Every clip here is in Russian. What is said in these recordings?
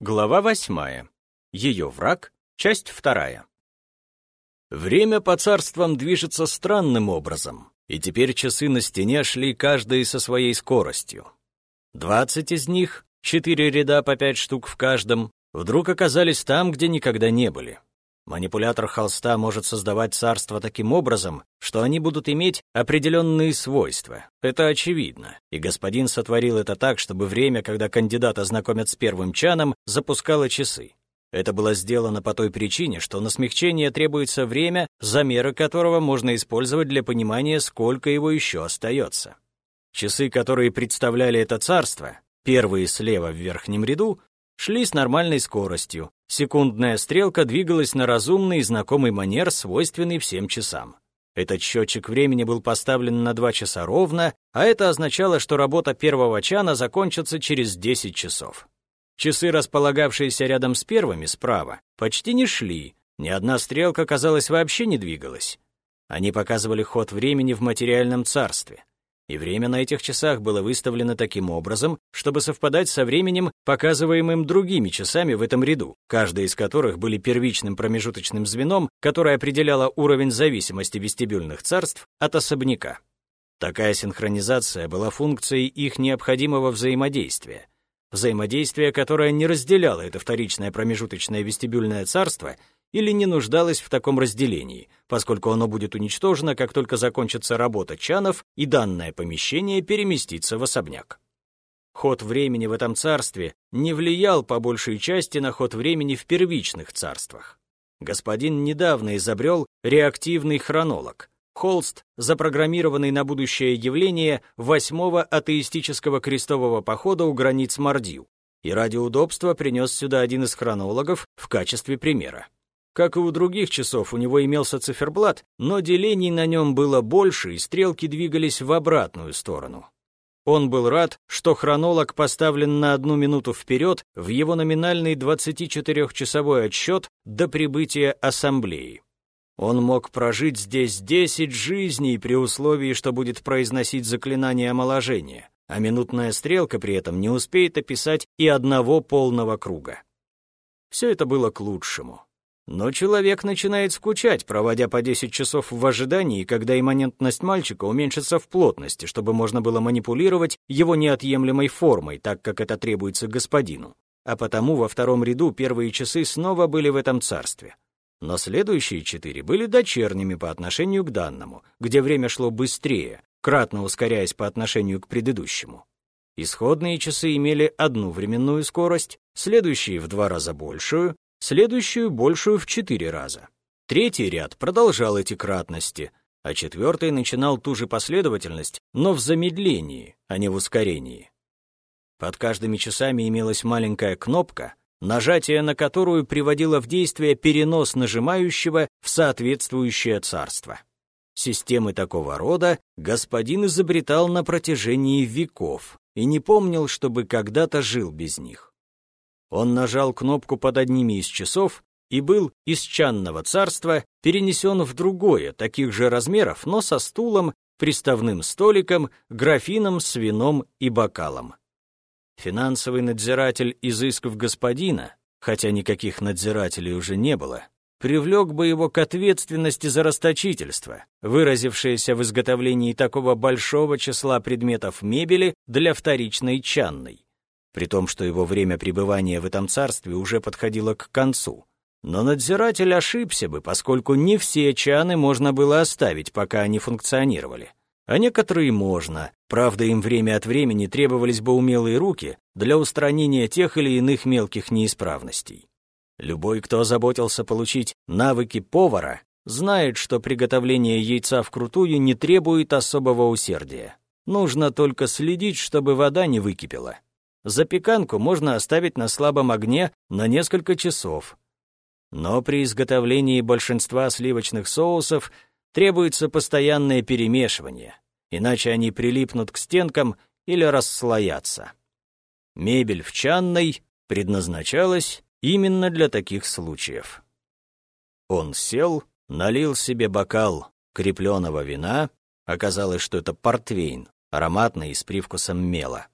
Глава 8. Ее враг. Часть 2. Время по царствам движется странным образом, и теперь часы на стене шли каждый со своей скоростью. 20 из них, 4 ряда по 5 штук в каждом, вдруг оказались там, где никогда не были. Манипулятор холста может создавать царства таким образом, что они будут иметь определенные свойства. Это очевидно. И господин сотворил это так, чтобы время, когда кандидата знакомят с первым чаном, запускало часы. Это было сделано по той причине, что на смягчение требуется время, замеры которого можно использовать для понимания, сколько его еще остается. Часы, которые представляли это царство, первые слева в верхнем ряду, шли с нормальной скоростью. Секундная стрелка двигалась на разумный и знакомый манер, свойственный всем часам. Этот счетчик времени был поставлен на 2 часа ровно, а это означало, что работа первого чана закончится через 10 часов. Часы, располагавшиеся рядом с первыми, справа, почти не шли, ни одна стрелка, казалось, вообще не двигалась. Они показывали ход времени в материальном царстве. И время на этих часах было выставлено таким образом, чтобы совпадать со временем, показываемым другими часами в этом ряду, каждый из которых были первичным промежуточным звеном, которое определяло уровень зависимости вестибюльных царств от особняка. Такая синхронизация была функцией их необходимого взаимодействия. Взаимодействие, которое не разделяло это вторичное промежуточное вестибюльное царство или не нуждалось в таком разделении, поскольку оно будет уничтожено, как только закончится работа чанов и данное помещение переместится в особняк. Ход времени в этом царстве не влиял по большей части на ход времени в первичных царствах. Господин недавно изобрел реактивный хронолог, холст, запрограммированный на будущее явление 8-го атеистического крестового похода у границ Мордью, и ради удобства принес сюда один из хронологов в качестве примера. Как и у других часов, у него имелся циферблат, но делений на нем было больше, и стрелки двигались в обратную сторону. Он был рад, что хронолог поставлен на 1 минуту вперед в его номинальный 24-часовой отсчет до прибытия ассамблеи. Он мог прожить здесь 10 жизней при условии, что будет произносить заклинание омоложения, а минутная стрелка при этом не успеет описать и одного полного круга. Все это было к лучшему. Но человек начинает скучать, проводя по 10 часов в ожидании, когда имманентность мальчика уменьшится в плотности, чтобы можно было манипулировать его неотъемлемой формой, так как это требуется господину. А потому во 2-м ряду первые часы снова были в этом царстве. Но следующие 4 были дочерними по отношению к данному, где время шло быстрее, кратно ускоряясь по отношению к предыдущему. Исходные часы имели одну временную скорость, следующие в 2 раза большую, следующую большую в 4 раза. 3-й ряд продолжал эти кратности, а 4-й начинал ту же последовательность, но в замедлении, а не в ускорении. Под каждыми часами имелась маленькая кнопка, нажатие на которую приводило в действие перенос нажимающего в соответствующее царство. Системы такого рода господин изобретал на протяжении веков и не помнил, чтобы когда-то жил без них. Он нажал кнопку под одними из часов и был из чанного царства перенесен в другое, таких же размеров, но со стулом, приставным столиком, графином с вином и бокалом. Финансовый надзиратель изысков господина, хотя никаких надзирателей уже не было, привлек бы его к ответственности за расточительство, выразившееся в изготовлении такого большого числа предметов мебели для вторичной чанной, при том, что его время пребывания в этом царстве уже подходило к концу. Но надзиратель ошибся бы, поскольку не все чаны можно было оставить, пока они функционировали. А некоторые можно, правда, им время от времени требовались бы умелые руки для устранения тех или иных мелких неисправностей. Любой, кто озаботился получить навыки повара, знает, что приготовление яйца вкрутую не требует особого усердия. Нужно только следить, чтобы вода не выкипела. Запеканку можно оставить на слабом огне на несколько часов. Но при изготовлении большинства сливочных соусов требуется постоянное перемешивание, иначе они прилипнут к стенкам или расслоятся. Мебель в чанной предназначалась именно для таких случаев. Он сел, налил себе бокал крепленого вина, оказалось, что это портвейн, ароматный и с привкусом мела.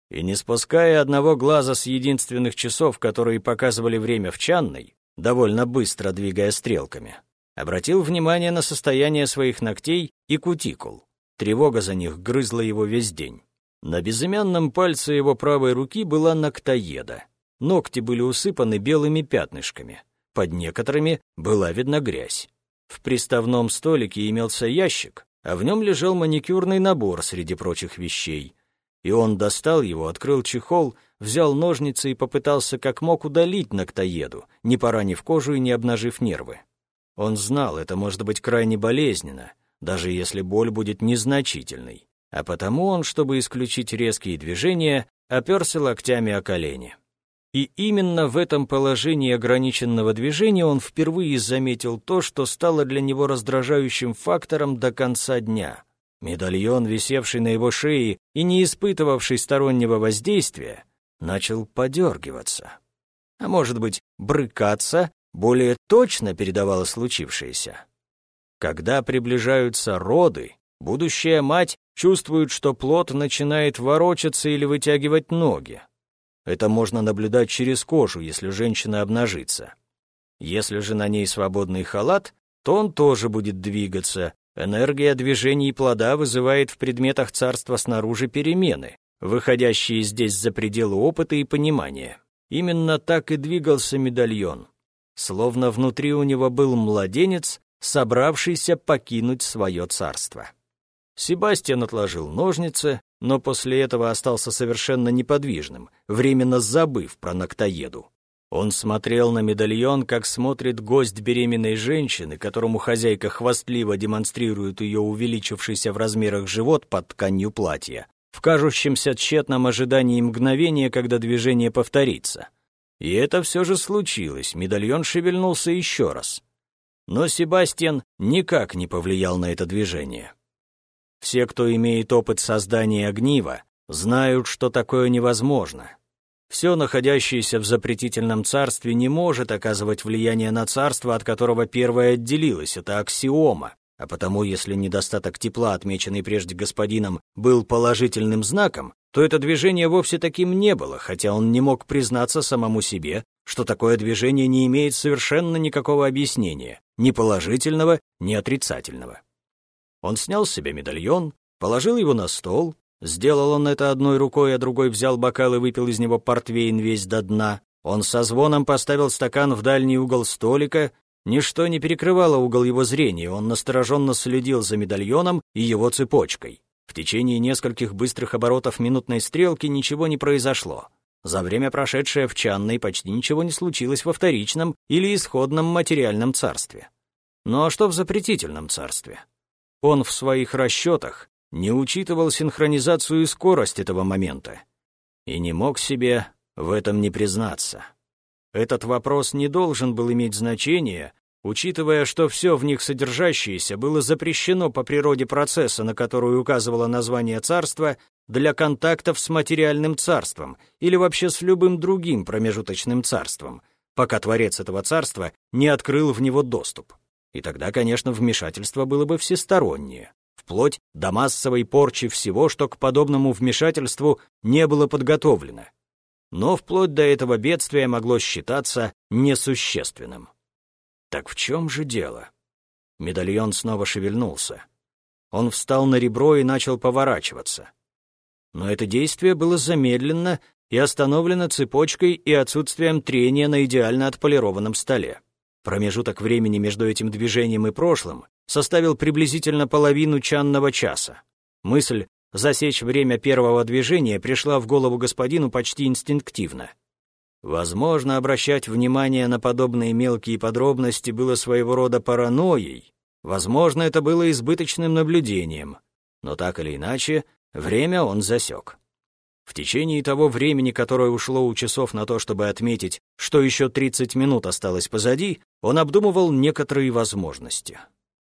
И не спуская одного глаза с единственных часов, которые показывали время в чанной, довольно быстро двигая стрелками, обратил внимание на состояние своих ногтей и кутикул. Тревога за них грызла его весь день. На безымянном пальце его правой руки была ногтоеда. Ногти были усыпаны белыми пятнышками. Под некоторыми была видна грязь. В приставном столике имелся ящик, а в нем лежал маникюрный набор среди прочих вещей. И он достал его, открыл чехол, взял ножницы и попытался как мог удалить ногтоеду, не поранив кожу и не обнажив нервы. Он знал, это может быть крайне болезненно, даже если боль будет незначительной, а потому он, чтобы исключить резкие движения, оперся локтями о колени. И именно в этом положении ограниченного движения он впервые заметил то, что стало для него раздражающим фактором до конца дня. Медальон, висевший на его шее и не испытывавший стороннего воздействия, начал подергиваться. А может быть, брыкаться более точно передавало случившееся. Когда приближаются роды, будущая мать чувствует, что плод начинает ворочаться или вытягивать ноги. Это можно наблюдать через кожу, если женщина обнажится. Если же на ней свободный халат, то он тоже будет двигаться. Энергия движений плода вызывает в предметах царства снаружи перемены, выходящие здесь за пределы опыта и понимания. Именно так и двигался медальон. Словно внутри у него был младенец, собравшийся покинуть свое царство. Себастьян отложил ножницы, но после этого остался совершенно неподвижным, временно забыв про ногтоеду. Он смотрел на медальон, как смотрит гость беременной женщины, которому хозяйка хвастливо демонстрирует ее увеличившийся в размерах живот под тканью платья, в кажущемся тщетном ожидании мгновения, когда движение повторится. И это все же случилось, медальон шевельнулся еще раз. Но Себастьян никак не повлиял на это движение. Все, кто имеет опыт создания огнива, знают, что такое невозможно. Все, находящееся в запретительном царстве, не может оказывать влияние на царство, от которого первое отделилось, это аксиома, а потому, если недостаток тепла, отмеченный прежде господином, был положительным знаком, то это движение вовсе таким не было, хотя он не мог признаться самому себе, что такое движение не имеет совершенно никакого объяснения, ни положительного, ни отрицательного. Он снял с себя медальон, положил его на стол. Сделал он это одной рукой, а другой взял бокал и выпил из него портвейн весь до дна. Он со звоном поставил стакан в дальний угол столика. Ничто не перекрывало угол его зрения, он настороженно следил за медальоном и его цепочкой. В течение нескольких быстрых оборотов минутной стрелки ничего не произошло. За время, прошедшее в чанной, почти ничего не случилось во вторичном или исходном материальном царстве. Ну а что в запретительном царстве? Он в своих расчетах не учитывал синхронизацию и скорость этого момента и не мог себе в этом не признаться. Этот вопрос не должен был иметь значения, учитывая, что все в них содержащееся было запрещено по природе процесса, на который указывало название царства, для контактов с материальным царством или вообще с любым другим промежуточным царством, пока творец этого царства не открыл в него доступ. И тогда, конечно, вмешательство было бы всестороннее, вплоть до массовой порчи всего, что к подобному вмешательству не было подготовлено. Но вплоть до этого бедствия могло считаться несущественным. Так в чем же дело? Медальон снова шевельнулся. Он встал на ребро и начал поворачиваться. Но это действие было замедлено и остановлено цепочкой и отсутствием трения на идеально отполированном столе. Промежуток времени между этим движением и прошлым составил приблизительно половину чанного часа. Мысль засечь время первого движения пришла в голову господину почти инстинктивно. Возможно, обращать внимание на подобные мелкие подробности было своего рода паранойей, возможно, это было избыточным наблюдением, но так или иначе, время он засек. В течение того времени, которое ушло у часов на то, чтобы отметить, что еще 30 минут осталось позади, он обдумывал некоторые возможности.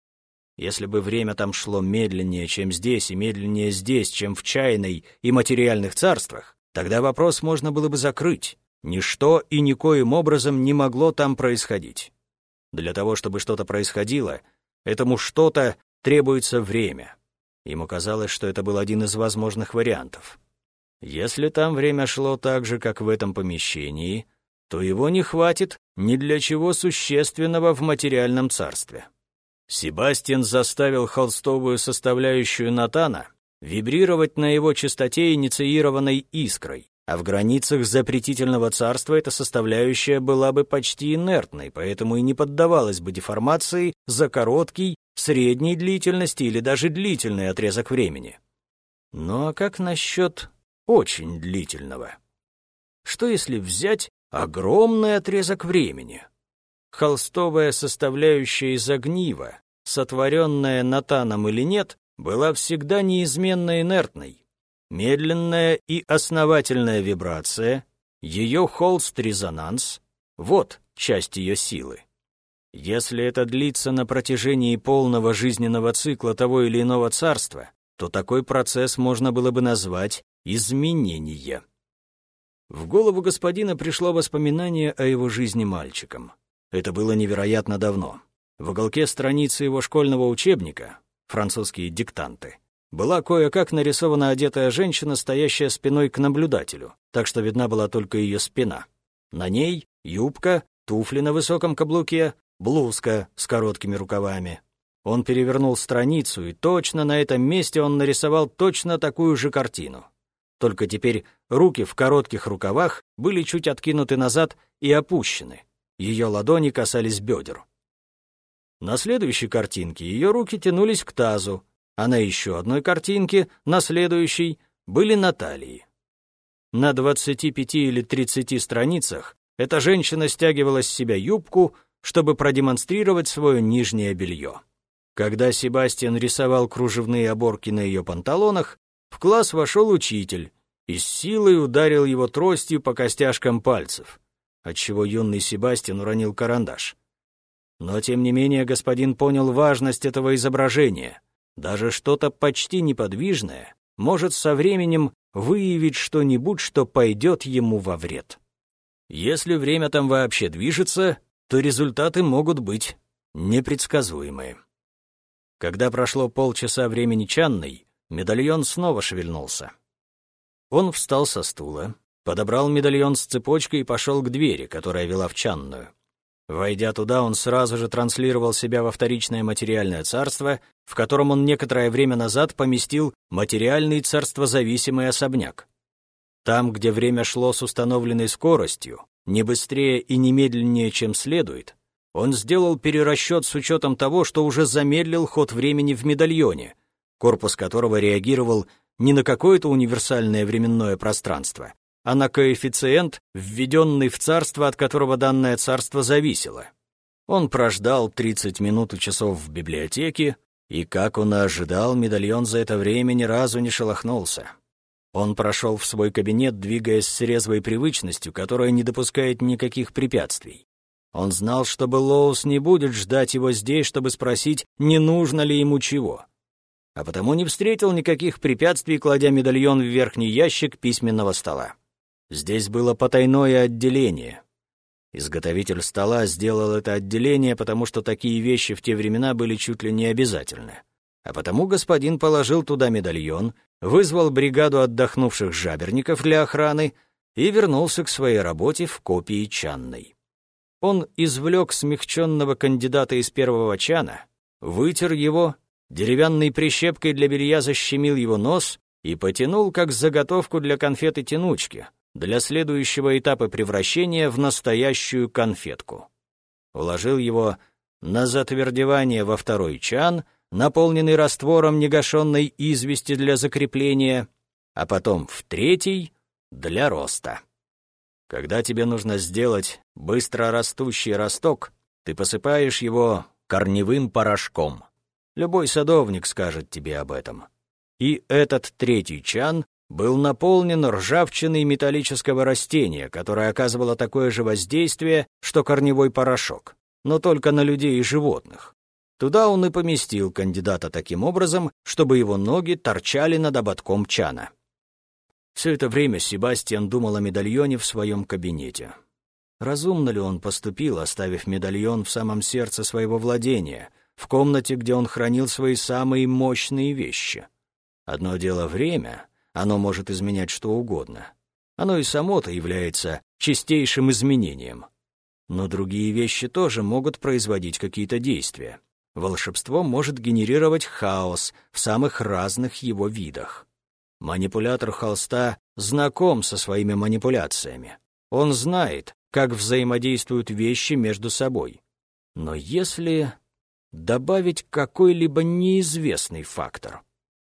Если бы время там шло медленнее, чем здесь, и медленнее здесь, чем в чайной и материальных царствах, тогда вопрос можно было бы закрыть. Ничто и никоим образом не могло там происходить. Для того, чтобы что-то происходило, этому что-то требуется время. Ему казалось, что это был один из возможных вариантов. Если там время шло так же, как в этом помещении, то его не хватит ни для чего существенного в материальном царстве. Себастьян заставил холстовую составляющую Натана вибрировать на его частоте инициированной искрой, а в границах запретительного царства эта составляющая была бы почти инертной, поэтому и не поддавалась бы деформации за короткий, средней длительности или даже длительный отрезок времени. Ну а как насчет очень длительного? Что если взять огромный отрезок времени? Холстовая составляющая из огнива, сотворенная Натаном или нет, была всегда неизменно инертной. Медленная и основательная вибрация, ее холст-резонанс — вот часть ее силы. Если это длится на протяжении полного жизненного цикла того или иного царства, то такой процесс можно было бы назвать изменение. В голову господина пришло воспоминание о его жизни мальчиком. Это было невероятно давно. В уголке страницы его школьного учебника, французские диктанты, была кое-как нарисована одетая женщина, стоящая спиной к наблюдателю, так что видна была только ее спина. На ней юбка, туфли на высоком каблуке, блузка с короткими рукавами. Он перевернул страницу, и точно на этом месте он нарисовал точно такую же картину. Только теперь руки в коротких рукавах были чуть откинуты назад и опущены. Ее ладони касались бедер. На следующей картинке ее руки тянулись к тазу, а на еще одной картинке, на следующей, были на талии. На 25 или 30 страницах эта женщина стягивала с себя юбку, чтобы продемонстрировать свое нижнее белье. Когда Себастьян рисовал кружевные оборки на ее панталонах, в класс вошел учитель и с силой ударил его тростью по костяшкам пальцев, отчего юный Себастьян уронил карандаш. Но, тем не менее, господин понял важность этого изображения. Даже что-то почти неподвижное может со временем выявить что-нибудь, что пойдет ему во вред. Если время там вообще движется, то результаты могут быть непредсказуемые. Когда прошло полчаса времени чанной, медальон снова шевельнулся. Он встал со стула, подобрал медальон с цепочкой и пошел к двери, которая вела в чанную. Войдя туда, он сразу же транслировал себя во вторичное материальное царство, в котором он некоторое время назад поместил материальный царствозависимый особняк. Там, где время шло с установленной скоростью, не быстрее и не медленнее, чем следует, он сделал перерасчет с учетом того, что уже замедлил ход времени в медальоне, корпус которого реагировал не на какое-то универсальное временное пространство, а на коэффициент, введенный в царство, от которого данное царство зависело. Он прождал 30 минут и часов в библиотеке, и, как он и ожидал, медальон за это время ни разу не шелохнулся. Он прошел в свой кабинет, двигаясь с резвой привычностью, которая не допускает никаких препятствий. Он знал, что Беллоус не будет ждать его здесь, чтобы спросить, не нужно ли ему чего. А потому не встретил никаких препятствий, кладя медальон в верхний ящик письменного стола. Здесь было потайное отделение. Изготовитель стола сделал это отделение, потому что такие вещи в те времена были чуть ли не обязательны. А потому господин положил туда медальон, вызвал бригаду отдохнувших жаберников для охраны и вернулся к своей работе в копии чанной. Он извлек смягченного кандидата из первого чана, вытер его, деревянной прищепкой для белья защемил его нос и потянул как заготовку для конфеты-тянучки, для следующего этапа превращения в настоящую конфетку. Уложил его на затвердевание во второй чан, наполненный раствором негашенной извести для закрепления, а потом в третий — для роста. Когда тебе нужно сделать быстро растущий росток, ты посыпаешь его корневым порошком. Любой садовник скажет тебе об этом. И этот третий чан был наполнен ржавчиной металлического растения, которое оказывало такое же воздействие, что корневой порошок, но только на людей и животных. Туда он и поместил кандидата таким образом, чтобы его ноги торчали над ободком чана. Все это время Себастьян думал о медальоне в своем кабинете. Разумно ли он поступил, оставив медальон в самом сердце своего владения, в комнате, где он хранил свои самые мощные вещи? Одно дело время, оно может изменять что угодно. Оно и само-то является чистейшим изменением. Но другие вещи тоже могут производить какие-то действия. Волшебство может генерировать хаос в самых разных его видах. Манипулятор холста знаком со своими манипуляциями. Он знает, как взаимодействуют вещи между собой. Но если добавить какой-либо неизвестный фактор,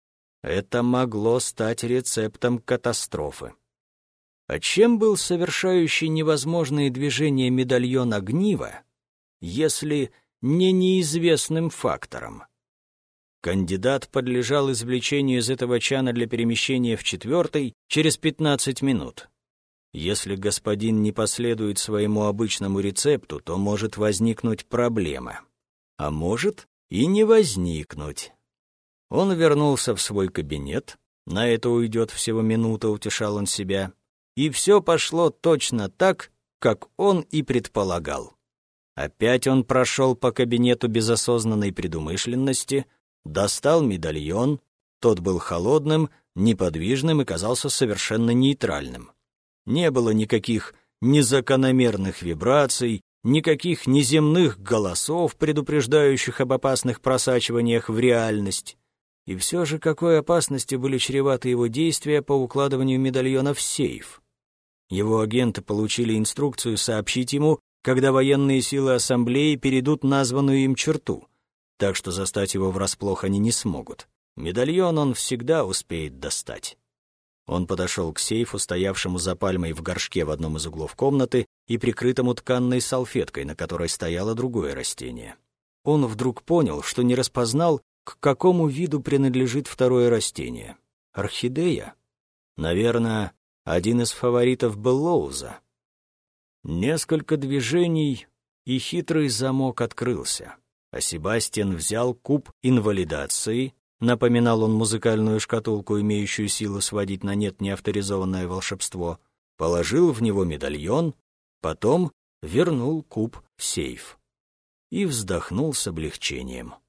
это могло стать рецептом катастрофы. А чем был совершающий невозможные движения медальон огнива, если не неизвестным фактором? Кандидат подлежал извлечению из этого чана для перемещения в 4-й через 15 минут. Если господин не последует своему обычному рецепту, то может возникнуть проблема. А может и не возникнуть. Он вернулся в свой кабинет, на это уйдет всего минута, утешал он себя, и все пошло точно так, как он и предполагал. Опять он прошел по кабинету без осознанной предумышленности, достал медальон, тот был холодным, неподвижным и казался совершенно нейтральным. Не было никаких незакономерных вибраций, никаких неземных голосов, предупреждающих об опасных просачиваниях в реальность. И все же какой опасностью были чреваты его действия по укладыванию медальона в сейф? Его агенты получили инструкцию сообщить ему, когда военные силы ассамблеи перейдут названную им черту, так что застать его врасплох они не смогут. Медальон он всегда успеет достать. Он подошел к сейфу, стоявшему за пальмой в горшке в одном из углов комнаты и прикрытому тканной салфеткой, на которой стояло другое растение. Он вдруг понял, что не распознал, к какому виду принадлежит второе растение. Орхидея? Наверное, один из фаворитов Беллоуза. Несколько движений, и хитрый замок открылся, а Себастьян взял куб инвалидации, напоминал он музыкальную шкатулку, имеющую силу сводить на нет неавторизованное волшебство, положил в него медальон, потом вернул куб в сейф и вздохнул с облегчением.